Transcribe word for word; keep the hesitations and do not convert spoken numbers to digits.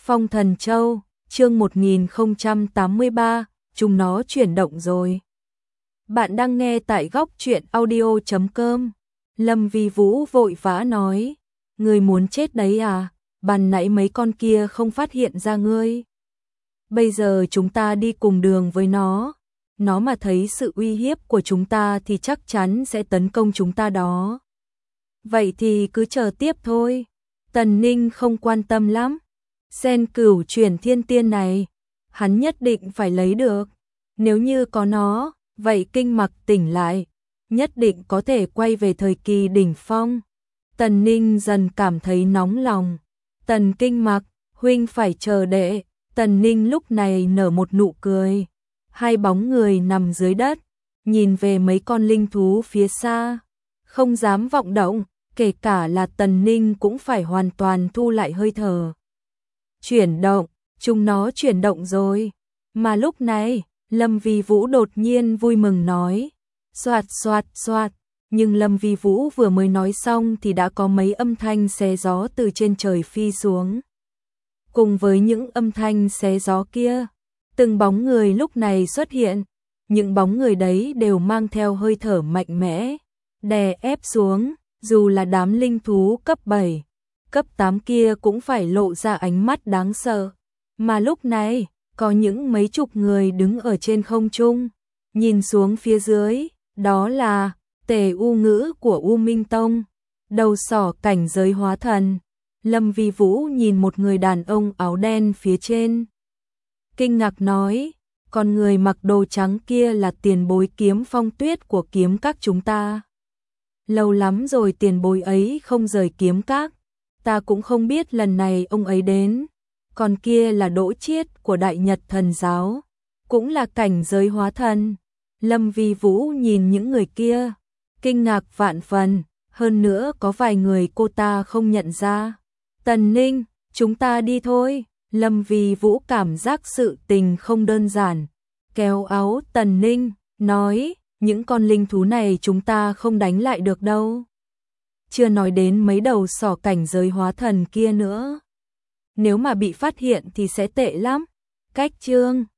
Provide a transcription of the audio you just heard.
Phong Thần Châu, chương một nghìn không trăm tám mươi ba, chúng nó chuyển động rồi. Bạn đang nghe tại góc truyện audio chấm com. Lâm Vi Vũ vội vã nói, ngươi muốn chết đấy à, ban nãy mấy con kia không phát hiện ra ngươi. Bây giờ chúng ta đi cùng đường với nó, nó mà thấy sự uy hiếp của chúng ta thì chắc chắn sẽ tấn công chúng ta đó. Vậy thì cứ chờ tiếp thôi. Tần Ninh không quan tâm lắm. Sen cửu chuyển thiên tiên này, hắn nhất định phải lấy được. Nếu như có nó, vậy Kinh Mặc tỉnh lại, nhất định có thể quay về thời kỳ đỉnh phong. Tần Ninh dần cảm thấy nóng lòng. Tần Kinh Mặc, huynh phải chờ đệ. Tần Ninh lúc này nở một nụ cười. Hai bóng người nằm dưới đất, nhìn về mấy con linh thú phía xa, không dám vọng động, kể cả là Tần Ninh cũng phải hoàn toàn thu lại hơi thở. Chuyển động, chúng nó chuyển động rồi. Mà lúc này, Lâm Vi Vũ đột nhiên vui mừng nói, xoạt xoạt xoạt, nhưng Lâm Vi Vũ vừa mới nói xong thì đã có mấy âm thanh xé gió từ trên trời phi xuống. Cùng với những âm thanh xé gió kia, từng bóng người lúc này xuất hiện, những bóng người đấy đều mang theo hơi thở mạnh mẽ, đè ép xuống, dù là đám linh thú cấp bảy, cấp tám kia cũng phải lộ ra ánh mắt đáng sợ. Mà lúc này, có những mấy chục người đứng ở trên không trung, nhìn xuống phía dưới, đó là Tề U Ngữ của U Minh Tông, đầu sỏ cảnh giới hóa thần. Lâm Vi Vũ nhìn một người đàn ông áo đen phía trên, kinh ngạc nói, con người mặc đồ trắng kia là tiền bối Kiếm Phong Tuyết của kiếm các chúng ta. Lâu lắm rồi tiền bối ấy không rời kiếm các, ta cũng không biết lần này ông ấy đến. Còn kia là Đỗ Chiết của Đại Nhật Thần Giáo, cũng là cảnh giới hóa thần. Lâm Vi Vũ nhìn những người kia, kinh ngạc vạn phần, hơn nữa có vài người cô ta không nhận ra. Tần Ninh, chúng ta đi thôi. Lâm Vi Vũ cảm giác sự tình không đơn giản, kéo áo Tần Ninh, nói, những con linh thú này chúng ta không đánh lại được đâu. Chưa nói đến mấy đầu sỏ cảnh giới hóa thần kia nữa. Nếu mà bị phát hiện thì sẽ tệ lắm. Cách chương